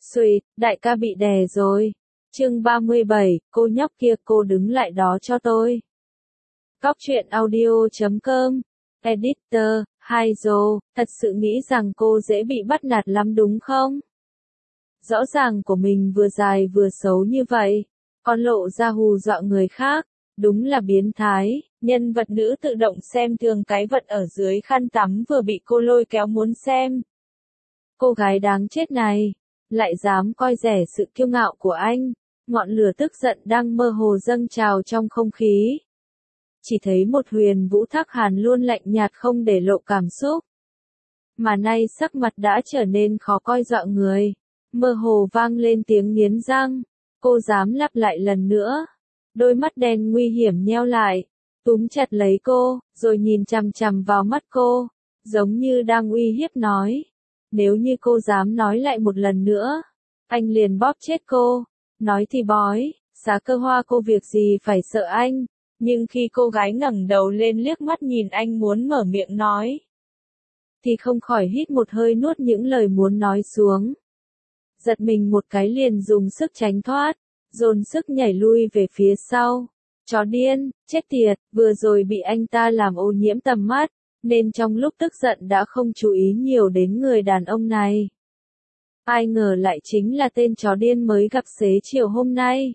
Xùi, đại ca bị đè rồi. Chương 37, cô nhóc kia cô đứng lại đó cho tôi. Cóc truyện audio.com. Editor, Haizo, thật sự nghĩ rằng cô dễ bị bắt nạt lắm đúng không? Rõ ràng của mình vừa dài vừa xấu như vậy, còn lộ ra hù dọa người khác, đúng là biến thái. Nhân vật nữ tự động xem thường cái vật ở dưới khăn tắm vừa bị cô lôi kéo muốn xem. Cô gái đáng chết này, lại dám coi rẻ sự kiêu ngạo của anh. Ngọn lửa tức giận đang mơ hồ dâng trào trong không khí. Chỉ thấy một Huyền Vũ Thác Hàn luôn lạnh nhạt không để lộ cảm xúc. Mà nay sắc mặt đã trở nên khó coi dọa người. Mơ hồ vang lên tiếng nghiến răng. Cô dám lặp lại lần nữa. Đôi mắt đen nguy hiểm nheo lại. Túm chặt lấy cô, rồi nhìn chằm chằm vào mắt cô. Giống như đang uy hiếp nói. Nếu như cô dám nói lại một lần nữa, anh liền bóp chết cô. Nói thì bói, Xá Cơ Hoa cô việc gì phải sợ anh. Nhưng khi cô gái ngẩng đầu lên liếc mắt nhìn anh muốn mở miệng nói, thì không khỏi hít một hơi nuốt những lời muốn nói xuống. Giật mình một cái liền dùng sức tránh thoát, dồn sức nhảy lui về phía sau. Chó điên, chết tiệt, vừa rồi bị anh ta làm ô nhiễm tầm mắt, nên trong lúc tức giận đã không chú ý nhiều đến người đàn ông này. Ai ngờ lại chính là tên chó điên mới gặp xế chiều hôm nay.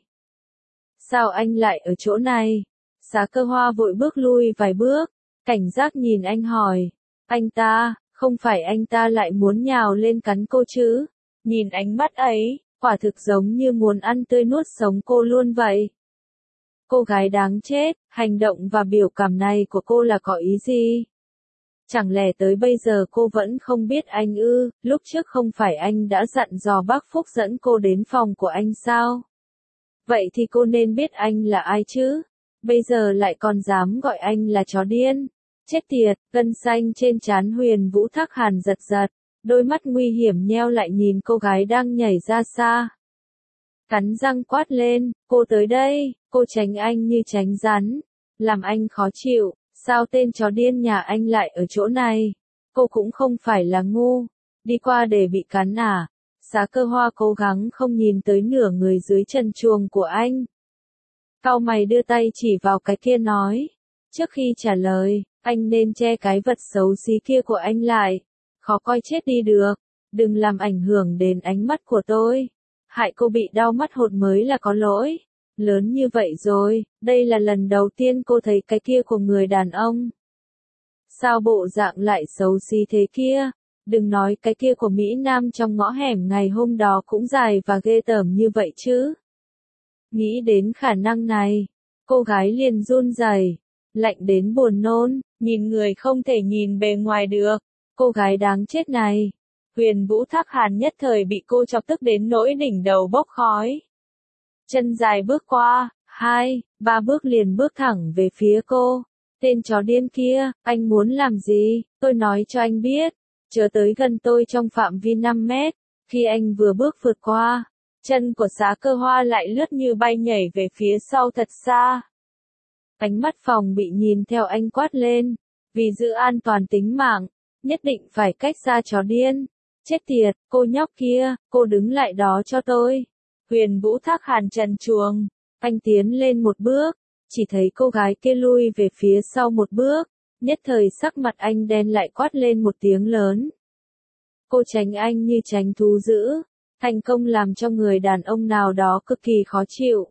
Sao anh lại ở chỗ này? Xá Cơ Hoa vội bước lui vài bước, cảnh giác nhìn anh hỏi. Anh ta, không phải anh ta lại muốn nhào lên cắn cô chứ? Nhìn ánh mắt ấy, quả thực giống như muốn ăn tươi nuốt sống cô luôn vậy. Cô gái đáng chết, hành động và biểu cảm này của cô là có ý gì? Chẳng lẽ tới bây giờ cô vẫn không biết anh ư? Lúc trước không phải anh đã dặn dò bác Phúc dẫn cô đến phòng của anh sao? Vậy thì cô nên biết anh là ai chứ? Bây giờ lại còn dám gọi anh là chó điên. Chết tiệt, gân xanh trên trán Huyền Vũ Thác Hàn giật giật, đôi mắt nguy hiểm nheo lại nhìn cô gái đang nhảy ra xa. Cắn răng quát lên, cô tới đây, cô tránh anh như tránh rắn, làm anh khó chịu. Sao tên chó điên nhà anh lại ở chỗ này? Cô cũng không phải là ngu, đi qua để bị cắn à? Xá Cơ Hoa cố gắng không nhìn tới nửa người dưới chân chuồng của anh. Cau mày đưa tay chỉ vào cái kia nói. Trước khi trả lời, anh nên che cái vật xấu xí kia của anh lại. Khó coi chết đi được. Đừng làm ảnh hưởng đến ánh mắt của tôi. Hại cô bị đau mắt hột mới là có lỗi. Lớn như vậy rồi, đây là lần đầu tiên cô thấy cái kia của người đàn ông. Sao bộ dạng lại xấu xí thế kia? Đừng nói cái kia của Mỹ Nam trong ngõ hẻm ngày hôm đó cũng dài và ghê tởm như vậy chứ. Nghĩ đến khả năng này, cô gái liền run rẩy, lạnh đến buồn nôn, nhìn người không thể nhìn bề ngoài được. Cô gái đáng chết này. Huyền Vũ Thác Hàn nhất thời bị cô chọc tức đến nỗi đỉnh đầu bốc khói. Chân dài bước qua, 2, 3 bước liền bước thẳng về phía cô. Tên chó điên kia, anh muốn làm gì? Tôi nói cho anh biết. Chớ tới gần tôi trong phạm vi 5 mét. Khi anh vừa bước vượt qua, chân của Xá Cơ Hoa lại lướt như bay nhảy về phía sau thật xa. Ánh mắt phòng bị nhìn theo anh quát lên. Vì giữ an toàn tính mạng, nhất định phải cách xa chó điên. Chết tiệt, cô nhóc kia, cô đứng lại đó cho tôi. Huyền Vũ Thác Hàn trần truồng, anh tiến lên một bước, chỉ thấy cô gái kia lui về phía sau một bước, nhất thời sắc mặt anh đen lại quát lên một tiếng lớn. Cô tránh anh như tránh thú dữ, thành công làm cho người đàn ông nào đó cực kỳ khó chịu.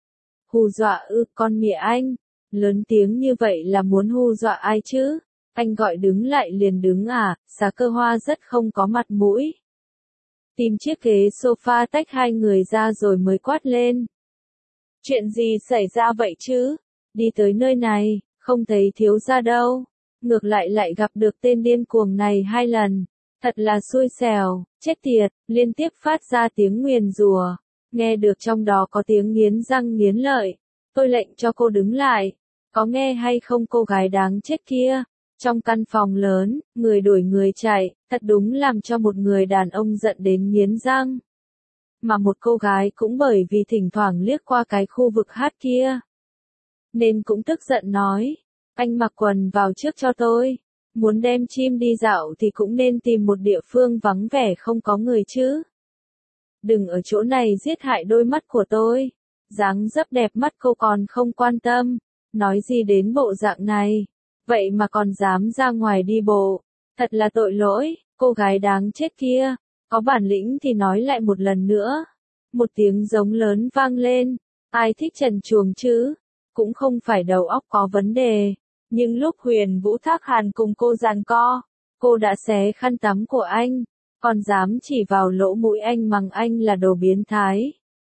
Hù dọa ư, con mẹ anh, lớn tiếng như vậy là muốn hù dọa ai chứ? Anh gọi đứng lại liền đứng à? Xá Cơ Hoa rất không có mặt mũi. Tìm chiếc ghế sofa tách hai người ra rồi mới quát lên. Chuyện gì xảy ra vậy chứ? Đi tới nơi này, không thấy thiếu gia đâu. Ngược lại gặp được tên điên cuồng này 2 lần. Thật là xui xẻo, chết tiệt, liên tiếp phát ra tiếng nguyền rủa. Nghe được trong đó có tiếng nghiến răng nghiến lợi. Tôi lệnh cho cô đứng lại. Có nghe hay không cô gái đáng chết kia? Trong căn phòng lớn, người đuổi người chạy, thật đúng làm cho một người đàn ông giận đến nghiến răng. Mà một cô gái cũng bởi vì thỉnh thoảng liếc qua cái khu vực hát kia, nên cũng tức giận nói, anh mặc quần vào trước cho tôi. Muốn đem chim đi dạo thì cũng nên tìm một địa phương vắng vẻ không có người chứ. đừng ở chỗ này giết hại đôi mắt của tôi. Dáng dấp đẹp mắt cô còn không quan tâm, nói gì đến bộ dạng này, vậy mà còn dám ra ngoài đi bộ, thật là tội lỗi, cô gái đáng chết kia, có bản lĩnh thì nói lại một lần nữa. Một tiếng giống lớn vang lên, ai thích trần truồng chứ, cũng không phải đầu óc có vấn đề, nhưng lúc Huyền Vũ Thác Hàn cùng cô giằng co, cô đã xé khăn tắm của anh, còn dám chỉ vào lỗ mũi anh mắng anh là đồ biến thái.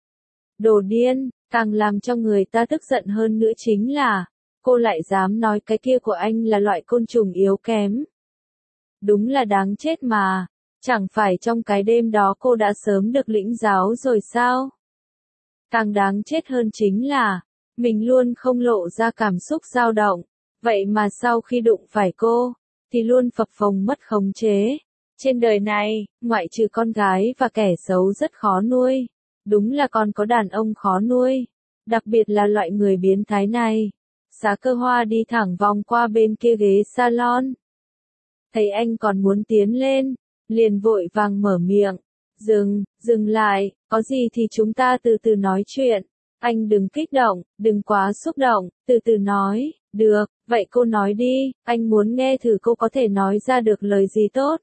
Đồ điên, càng làm cho người ta tức giận hơn nữa chính là, cô lại dám nói cái kia của anh là loại côn trùng yếu kém. Đúng là đáng chết mà, chẳng phải trong cái đêm đó cô đã sớm được lĩnh giáo rồi sao? Càng đáng chết hơn chính là, mình luôn không lộ ra cảm xúc dao động, vậy mà sau khi đụng phải cô, thì luôn phập phồng mất khống chế. Trên đời này, ngoại trừ con gái và kẻ xấu rất khó nuôi, đúng là còn có đàn ông khó nuôi, đặc biệt là loại người biến thái này. Xá Cơ Hoa đi thẳng vòng qua bên kia ghế salon. Thấy anh còn muốn tiến lên, liền vội vàng mở miệng. Dừng lại, có gì thì chúng ta từ từ nói chuyện. Anh đừng kích động, đừng quá xúc động, từ từ nói. Được, vậy cô nói đi, anh muốn nghe thử cô có thể nói ra được lời gì tốt.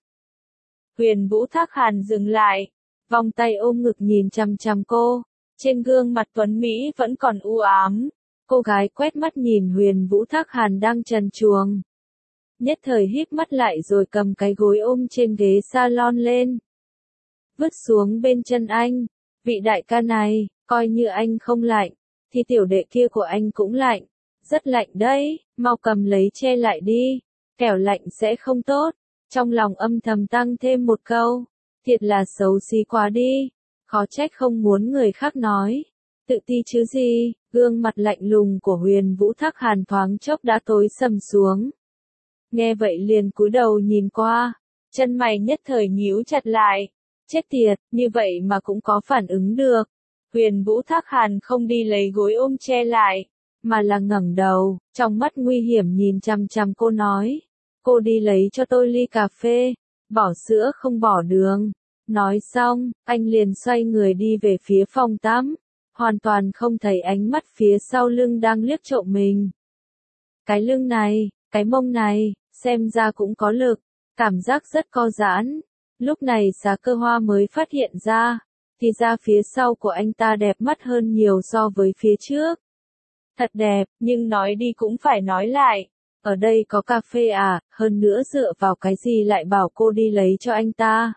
Huyền Vũ Thác Hàn dừng lại, vòng tay ôm ngực nhìn chằm chằm cô, trên gương mặt tuấn Mỹ vẫn còn u ám. Cô gái quét mắt nhìn Huyền Vũ Thác Hàn đang trần truồng. Nhất thời híp mắt lại rồi cầm cái gối ôm trên ghế salon lên. Vứt xuống bên chân anh, vị đại ca này, coi như anh không lạnh, thì tiểu đệ kia của anh cũng lạnh. Rất lạnh đấy, mau cầm lấy che lại đi, kẻo lạnh sẽ không tốt. Trong lòng âm thầm tăng thêm một câu, thiệt là xấu xí quá đi, khó trách không muốn người khác nói. Tự ti chứ gì, gương mặt lạnh lùng của Huyền Vũ Thác Hàn thoáng chốc đã tối sầm xuống. Nghe vậy liền cúi đầu nhìn qua, chân mày nhất thời nhíu chặt lại. Chết tiệt, như vậy mà cũng có phản ứng được. Huyền Vũ Thác Hàn không đi lấy gối ôm che lại, mà là ngẩng đầu, trong mắt nguy hiểm nhìn chằm chằm cô nói. Cô đi lấy cho tôi ly cà phê, bỏ sữa không bỏ đường. Nói xong, anh liền xoay người đi về phía phòng tắm, hoàn toàn không thấy ánh mắt phía sau lưng đang liếc trộm mình. Cái lưng này, cái mông này, xem ra cũng có lực, cảm giác rất co giãn. Lúc này Xá Cơ Hoa mới phát hiện ra, thì ra phía sau của anh ta đẹp mắt hơn nhiều so với phía trước. Thật đẹp, nhưng nói đi cũng phải nói lại. Ở đây có cà phê à, hơn nữa dựa vào cái gì lại bảo cô đi lấy cho anh ta.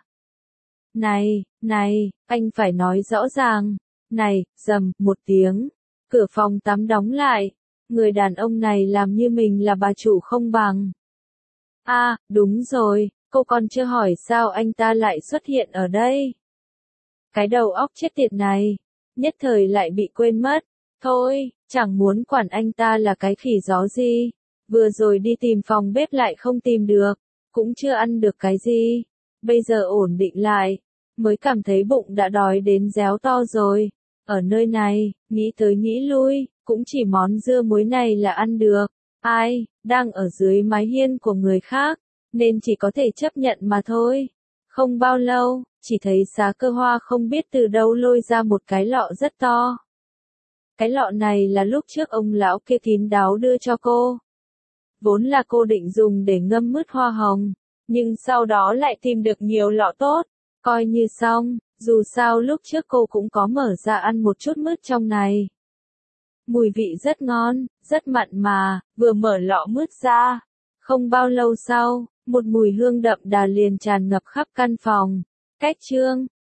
Này, anh phải nói rõ ràng. Này, rầm, một tiếng. Cửa phòng tắm đóng lại. Người đàn ông này làm như mình là bà chủ không bằng. À, đúng rồi, cô còn chưa hỏi sao anh ta lại xuất hiện ở đây. Cái đầu óc chết tiệt này, nhất thời lại bị quên mất. Thôi, chẳng muốn quản anh ta là cái khỉ gió gì. Vừa rồi đi tìm phòng bếp lại không tìm được, cũng chưa ăn được cái gì. Bây giờ ổn định lại, mới cảm thấy bụng đã đói đến réo to rồi. Ở nơi này, nghĩ tới nghĩ lui, cũng chỉ món dưa muối này là ăn được. Ai, đang ở dưới mái hiên của người khác, nên chỉ có thể chấp nhận mà thôi. Không bao lâu, chỉ thấy Xá Cơ Hoa không biết từ đâu lôi ra một cái lọ rất to. Cái lọ này là lúc trước ông lão kia kín đáo đưa cho cô. Vốn là cô định dùng để ngâm mứt hoa hồng, nhưng sau đó lại tìm được nhiều lọ tốt, coi như xong, dù sao lúc trước cô cũng có mở ra ăn một chút mứt trong này. Mùi vị rất ngon, rất mặn mà, vừa mở lọ mứt ra. Không bao lâu sau, một mùi hương đậm đà liền tràn ngập khắp căn phòng. Cách chương